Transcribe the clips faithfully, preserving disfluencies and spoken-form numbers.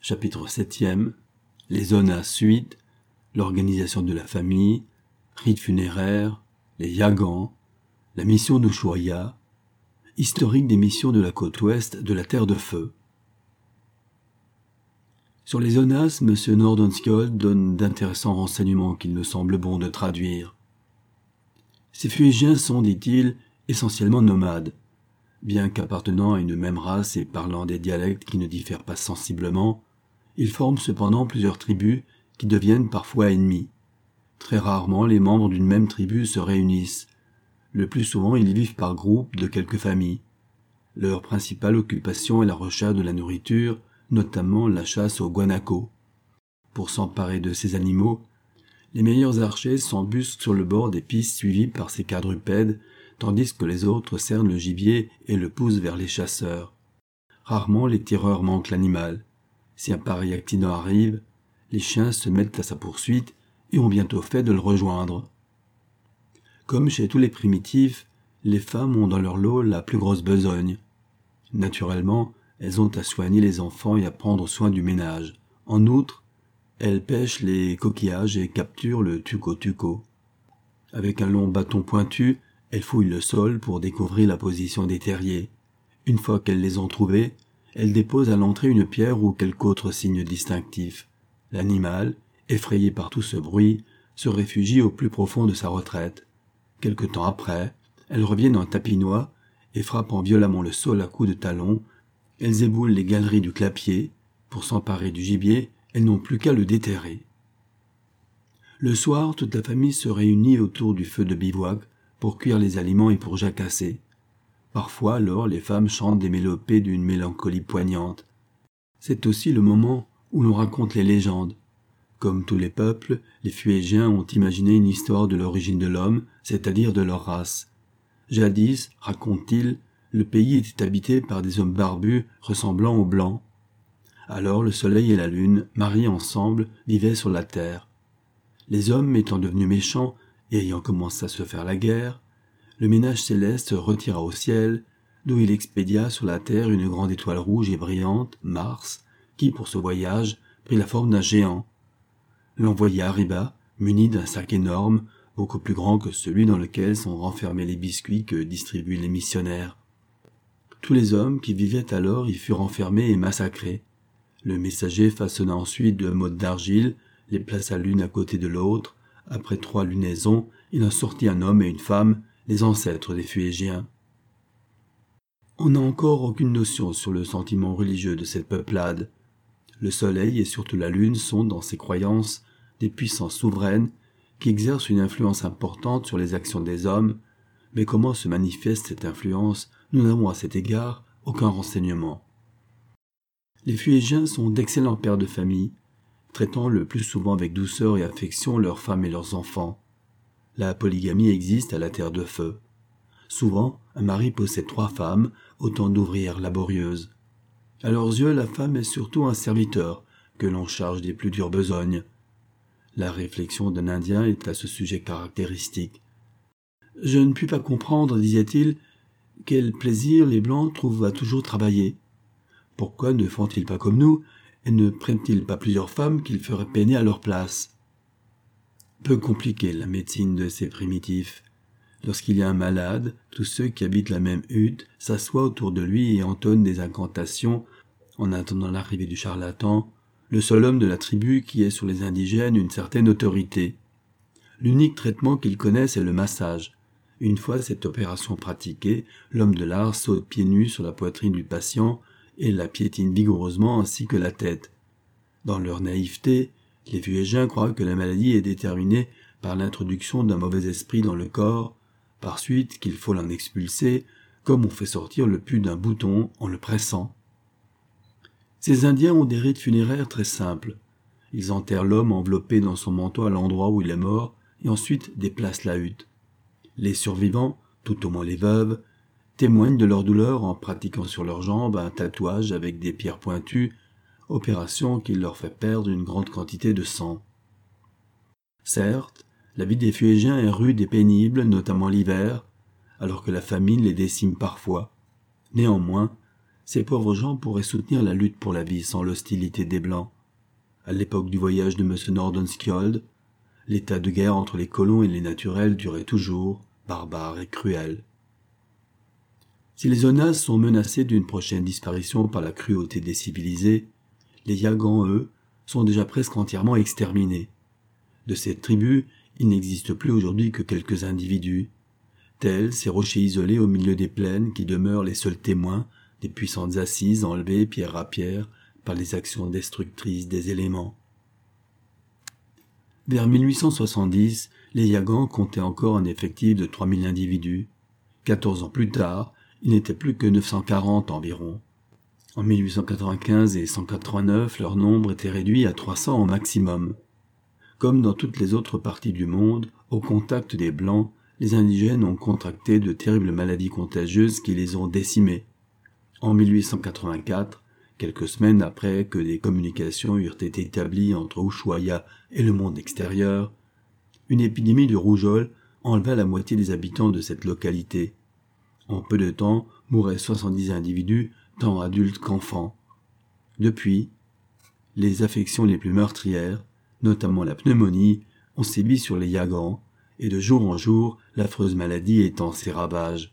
chapitre septième, les Onas suite, l'organisation de la famille, rites funéraires, les Yagans, la mission d'Ushuaïa, historique des missions de la côte ouest de la Terre de Feu. Sur les Onas, M. Nordenskjöld donne d'intéressants renseignements qu'il me semble bon de traduire. Ces Fuégiens sont, dit-il, essentiellement nomades. Bien qu'appartenant à une même race et parlant des dialectes qui ne diffèrent pas sensiblement, ils forment cependant plusieurs tribus qui deviennent parfois ennemies. Très rarement, les membres d'une même tribu se réunissent. Le plus souvent, ils vivent par groupes de quelques familles. Leur principale occupation est la recherche de la nourriture, notamment la chasse au guanaco. Pour s'emparer de ces animaux, les meilleurs archers s'embusquent sur le bord des pistes suivies par ces quadrupèdes, tandis que les autres cernent le gibier et le poussent vers les chasseurs. Rarement les tireurs manquent l'animal. Si un pareil accident arrive, les chiens se mettent à sa poursuite et ont bientôt fait de le rejoindre. Comme chez tous les primitifs, les femmes ont dans leur lot la plus grosse besogne. Naturellement, elles ont à soigner les enfants et à prendre soin du ménage. En outre, elles pêchent les coquillages et capturent le tuco-tuco. Avec un long bâton pointu, elles fouillent le sol pour découvrir la position des terriers. Une fois qu'elles les ont trouvés, elles déposent à l'entrée une pierre ou quelque autre signe distinctif. L'animal, effrayé par tout ce bruit, se réfugie au plus profond de sa retraite. Quelque temps après, elles reviennent en tapinois et frappant violemment le sol à coups de talons, elles éboulent les galeries du clapier. Pour s'emparer du gibier, elles n'ont plus qu'à le déterrer. Le soir, toute la famille se réunit autour du feu de bivouac pour cuire les aliments et pour jacasser. Parfois, alors, les femmes chantent des mélopées d'une mélancolie poignante. C'est aussi le moment où l'on raconte les légendes. Comme tous les peuples, les Fuégiens ont imaginé une histoire de l'origine de l'homme, c'est-à-dire de leur race. Jadis, raconte-t-il, le pays était habité par des hommes barbus ressemblant aux blancs. Alors le soleil et la lune, mariés ensemble, vivaient sur la terre. Les hommes étant devenus méchants et ayant commencé à se faire la guerre, le ménage céleste se retira au ciel, d'où il expédia sur la terre une grande étoile rouge et brillante, Mars, qui, pour ce voyage, prit la forme d'un géant. L'envoyé arriva, muni d'un sac énorme, beaucoup plus grand que celui dans lequel sont renfermés les biscuits que distribuent les missionnaires. Tous les hommes qui vivaient alors y furent enfermés et massacrés. Le messager façonna ensuite deux mottes d'argile, les plaça l'une à côté de l'autre. Après trois lunaisons, il en sortit un homme et une femme, les ancêtres des Fuégiens. On n'a encore aucune notion sur le sentiment religieux de cette peuplade. Le soleil et surtout la lune sont, dans ces croyances, des puissances souveraines qui exercent une influence importante sur les actions des hommes, mais comment se manifeste cette influence, nous n'avons à cet égard aucun renseignement. Les Fuégiens sont d'excellents pères de famille, traitant le plus souvent avec douceur et affection leurs femmes et leurs enfants. La polygamie existe à la Terre de Feu. Souvent, un mari possède trois femmes, autant d'ouvrières laborieuses. À leurs yeux, la femme est surtout un serviteur, que l'on charge des plus dures besognes. La réflexion d'un Indien est à ce sujet caractéristique. « Je ne puis pas comprendre, disait-il, quel plaisir les Blancs trouvent à toujours travailler. Pourquoi ne font-ils pas comme nous, et ne prennent-ils pas plusieurs femmes qu'ils feraient peiner à leur place ?» Peu compliquée la médecine de ces primitifs. Lorsqu'il y a un malade, tous ceux qui habitent la même hutte s'assoient autour de lui et entonnent des incantations en attendant l'arrivée du charlatan, le seul homme de la tribu qui ait sur les indigènes une certaine autorité. L'unique traitement qu'ils connaissent est le massage. Une fois cette opération pratiquée, l'homme de l'art saute pieds nus sur la poitrine du patient et la piétine vigoureusement ainsi que la tête. Dans leur naïveté, les Fuégiens croient que la maladie est déterminée par l'introduction d'un mauvais esprit dans le corps, par suite qu'il faut l'en expulser, comme on fait sortir le pus d'un bouton en le pressant. Ces Indiens ont des rites funéraires très simples. Ils enterrent l'homme enveloppé dans son manteau à l'endroit où il est mort et ensuite déplacent la hutte. Les survivants, tout au moins les veuves, témoignent de leur douleur en pratiquant sur leurs jambes un tatouage avec des pierres pointues, opération qui leur fait perdre une grande quantité de sang. Certes, la vie des Fuégiens est rude et pénible, notamment l'hiver, alors que la famine les décime parfois. Néanmoins, ces pauvres gens pourraient soutenir la lutte pour la vie sans l'hostilité des Blancs. À l'époque du voyage de M. Nordenskjöld, l'état de guerre entre les colons et les naturels durait toujours, barbare et cruel. Si les Onas sont menacés d'une prochaine disparition par la cruauté des civilisés, les Yagans, eux, sont déjà presque entièrement exterminés. De cette tribu, il n'existe plus aujourd'hui que quelques individus, tels ces rochers isolés au milieu des plaines qui demeurent les seuls témoins des puissantes assises enlevées pierre à pierre par les actions destructrices des éléments. Vers mille huit cent soixante-dix, les Yagans comptaient encore un effectif de trois mille individus. Quatorze ans plus tard, il n'était plus que neuf cent quarante environ. En mille huit cent quatre-vingt-quinze et cent quatre-vingt-neuf, leur nombre était réduit à trois cents au maximum. Comme dans toutes les autres parties du monde, au contact des Blancs, les indigènes ont contracté de terribles maladies contagieuses qui les ont décimés. En mille huit cent quatre-vingt-quatre, quelques semaines après que des communications eurent été établies entre Ushuaïa et le monde extérieur, une épidémie de rougeole enleva la moitié des habitants de cette localité. En peu de temps, mouraient soixante-dix individus, tant adultes qu'enfants. Depuis, les affections les plus meurtrières, notamment la pneumonie, ont sévi sur les Yagans, et de jour en jour, l'affreuse maladie étend ses ravages.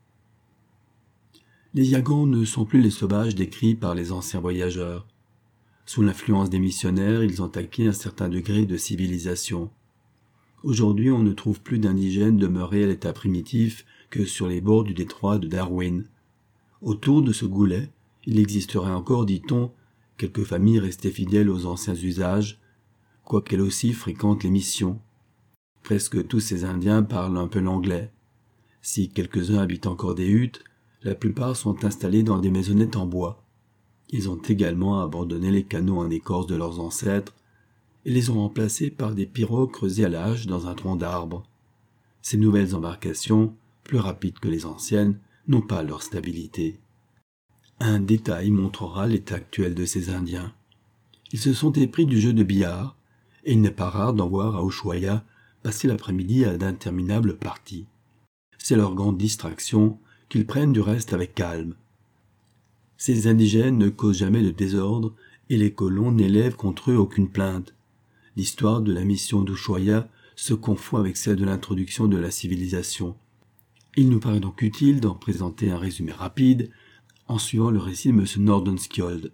Les Yagans ne sont plus les sauvages décrits par les anciens voyageurs. Sous l'influence des missionnaires, ils ont acquis un certain degré de civilisation. Aujourd'hui, on ne trouve plus d'indigènes demeurés à l'état primitif que sur les bords du détroit de Darwin. Autour de ce goulet, il existerait encore, dit-on, quelques familles restées fidèles aux anciens usages, quoiqu'elles aussi fréquentent les missions. Presque tous ces Indiens parlent un peu l'anglais. Si quelques-uns habitent encore des huttes, la plupart sont installés dans des maisonnettes en bois. Ils ont également abandonné les canots en écorce de leurs ancêtres et les ont remplacés par des pirogues creusées à la hache dans un tronc d'arbre. Ces nouvelles embarcations, plus rapides que les anciennes, n'ont pas leur stabilité. Un détail montrera l'état actuel de ces Indiens. Ils se sont épris du jeu de billard, et il n'est pas rare d'en voir à Ushuaïa passer l'après-midi à d'interminables parties. C'est leur grande distraction, qu'ils prennent du reste avec calme. Ces indigènes ne causent jamais de désordre, et les colons n'élèvent contre eux aucune plainte. L'histoire de la mission d'Ushuaïa se confond avec celle de l'introduction de la civilisation. Il nous paraît donc utile d'en présenter un résumé rapide, en suivant le récit de M. Nordenskjöld.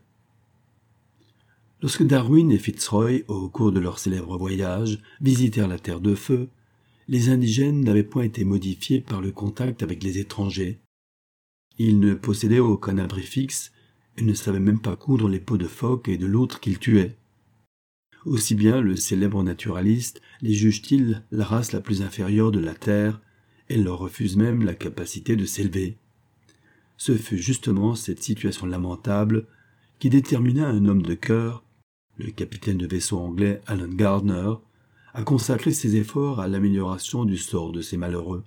Lorsque Darwin et Fitzroy, au cours de leur célèbre voyage, visitèrent la Terre de Feu, les indigènes n'avaient point été modifiés par le contact avec les étrangers. Ils ne possédaient aucun abri fixe et ne savaient même pas coudre les peaux de phoque et de loutre qu'ils tuaient. Aussi bien le célèbre naturaliste les juge-t-il la race la plus inférieure de la Terre et leur refuse même la capacité de s'élever. Ce fut justement cette situation lamentable qui détermina un homme de cœur, le capitaine de vaisseau anglais Alan Gardner, à consacrer ses efforts à l'amélioration du sort de ces malheureux.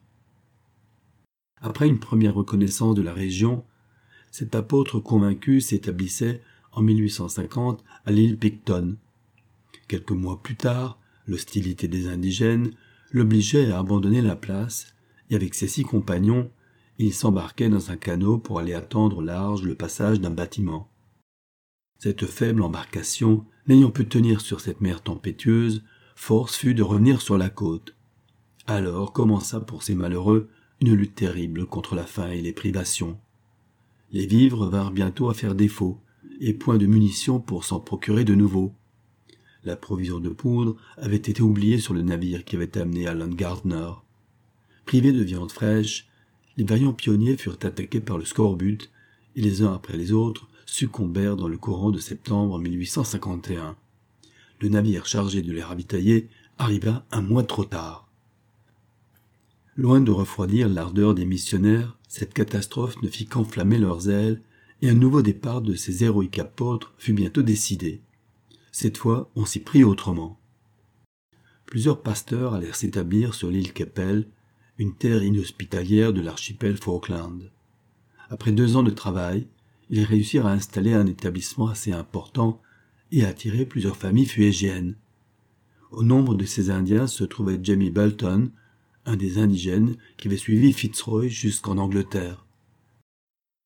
Après une première reconnaissance de la région, cet apôtre convaincu s'établissait en mille huit cent cinquante à l'île Picton. Quelques mois plus tard, l'hostilité des indigènes l'obligeait à abandonner la place, et avec ses six compagnons, il s'embarquait dans un canot pour aller attendre au large le passage d'un bâtiment. Cette faible embarcation, n'ayant pu tenir sur cette mer tempétueuse, force fut de revenir sur la côte. Alors commença pour ces malheureux une lutte terrible contre la faim et les privations. Les vivres vinrent bientôt à faire défaut, et point de munitions pour s'en procurer de nouveau. La provision de poudre avait été oubliée sur le navire qui avait amené Alan Gardner. Privés de viande fraîche, les vaillants pionniers furent attaqués par le scorbut, et les uns après les autres succombèrent dans le courant de septembre mille huit cent cinquante et un. Le navire chargé de les ravitailler arriva un mois trop tard. Loin de refroidir l'ardeur des missionnaires, cette catastrophe ne fit qu'enflammer leurs ailes, et un nouveau départ de ces héroïques apôtres fut bientôt décidé. Cette fois, on s'y prit autrement. Plusieurs pasteurs allèrent s'établir sur l'île Keppel, une terre inhospitalière de l'archipel Falkland. Après deux ans de travail, ils réussirent à installer un établissement assez important et à attirer plusieurs familles fuégiennes. Au nombre de ces Indiens se trouvait Jamie Belton, un des indigènes qui avait suivi Fitzroy jusqu'en Angleterre.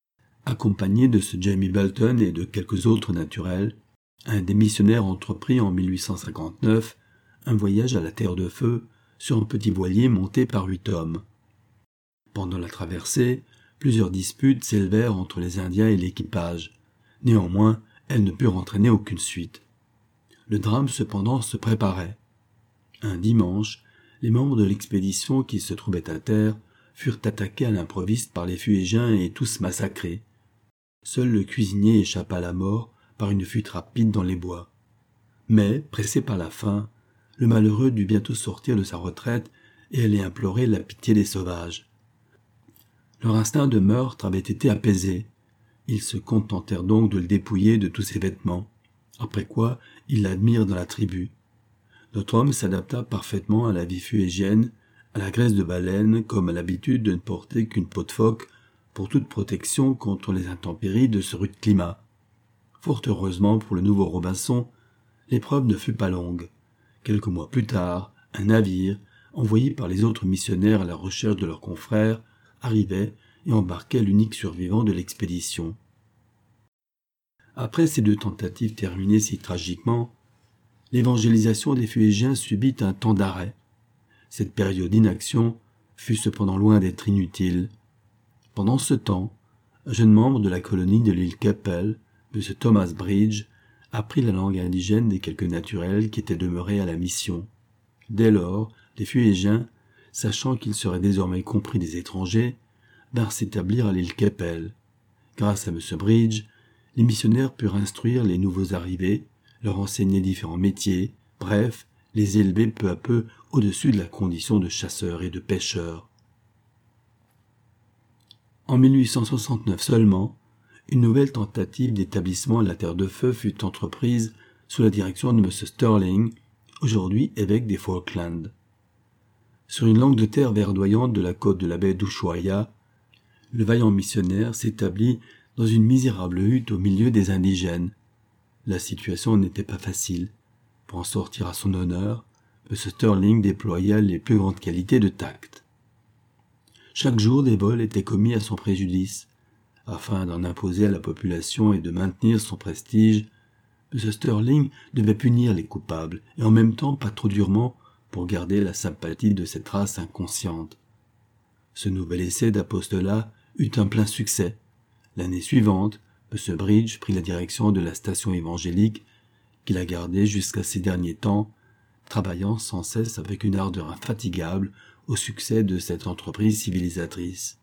Accompagné de ce Jamie Belton et de quelques autres naturels, un des missionnaires entreprit en mille huit cent cinquante-neuf un voyage à la Terre de Feu sur un petit voilier monté par huit hommes. Pendant la traversée, plusieurs disputes s'élevèrent entre les Indiens et l'équipage. Néanmoins, elles ne purent entraîner aucune suite. Le drame cependant se préparait. Un dimanche, les membres de l'expédition qui se trouvaient à terre furent attaqués à l'improviste par les Fuégiens et tous massacrés. Seul le cuisinier échappa à la mort par une fuite rapide dans les bois. Mais, pressé par la faim, le malheureux dut bientôt sortir de sa retraite et aller implorer la pitié des sauvages. Leur instinct de meurtre avait été apaisé. Ils se contentèrent donc de le dépouiller de tous ses vêtements, après quoi ils l'admirent dans la tribu. Notre homme s'adapta parfaitement à la vie fuégienne, à la graisse de baleine, comme à l'habitude de ne porter qu'une peau de phoque pour toute protection contre les intempéries de ce rude climat. Fort heureusement pour le nouveau Robinson, l'épreuve ne fut pas longue. Quelques mois plus tard, un navire, envoyé par les autres missionnaires à la recherche de leurs confrères, arrivait et embarquait l'unique survivant de l'expédition. Après ces deux tentatives terminées si tragiquement, l'évangélisation des Fuégiens subit un temps d'arrêt. Cette période d'inaction fut cependant loin d'être inutile. Pendant ce temps, un jeune membre de la colonie de l'île Keppel, M. Thomas Bridge, apprit la langue indigène des quelques naturels qui étaient demeurés à la mission. Dès lors, les Fuégiens, sachant qu'ils seraient désormais compris des étrangers, vinrent s'établir à l'île Keppel. Grâce à M. Bridge, les missionnaires purent instruire les nouveaux arrivés, leur enseigner différents métiers, bref, les élever peu à peu au-dessus de la condition de chasseurs et de pêcheurs. En mille huit cent soixante-neuf seulement, une nouvelle tentative d'établissement à la Terre de Feu fut entreprise sous la direction de M. Sterling, aujourd'hui évêque des Falklands. Sur une langue de terre verdoyante de la côte de la baie d'Ushuaïa, le vaillant missionnaire s'établit dans une misérable hutte au milieu des indigènes. La situation n'était pas facile. Pour en sortir à son honneur, M. Sterling déploya les plus grandes qualités de tact. Chaque jour, des vols étaient commis à son préjudice. Afin d'en imposer à la population et de maintenir son prestige, M. Sterling devait punir les coupables, et en même temps pas trop durement pour garder la sympathie de cette race inconsciente. Ce nouvel essai d'apostolat eut un plein succès. L'année suivante, M. Bridge prit la direction de la station évangélique qu'il a gardée jusqu'à ces derniers temps, travaillant sans cesse avec une ardeur infatigable au succès de cette entreprise civilisatrice.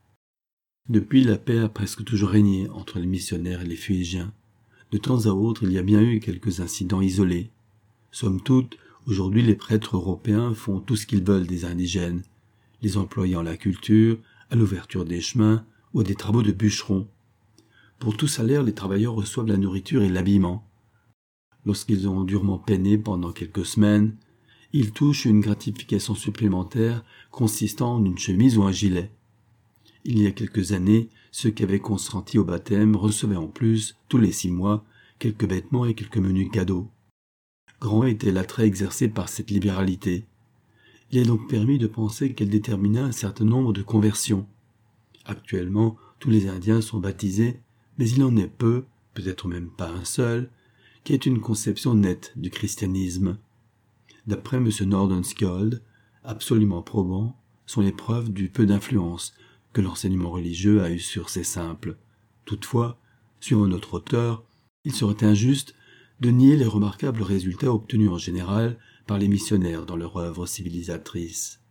Depuis, la paix a presque toujours régné entre les missionnaires et les Fuégiens. De temps à autre, il y a bien eu quelques incidents isolés. Somme toute, aujourd'hui les prêtres européens font tout ce qu'ils veulent des indigènes, les employant à la culture, à l'ouverture des chemins ou à des travaux de bûcherons. Pour tout salaire, les travailleurs reçoivent la nourriture et l'habillement. Lorsqu'ils ont durement peiné pendant quelques semaines, ils touchent une gratification supplémentaire consistant en une chemise ou un gilet. Il y a quelques années, ceux qui avaient consenti au baptême recevaient en plus, tous les six mois, quelques vêtements et quelques menus cadeaux. Grand était l'attrait exercé par cette libéralité. Il est donc permis de penser qu'elle détermina un certain nombre de conversions. Actuellement, tous les Indiens sont baptisés, mais il en est peu, peut-être même pas un seul, qui ait une conception nette du christianisme. D'après M. Nordenskjöld, absolument probant sont les preuves du peu d'influence que l'enseignement religieux a eu sur ces simples. Toutefois, suivant notre auteur, il serait injuste de nier les remarquables résultats obtenus en général par les missionnaires dans leur œuvre civilisatrice.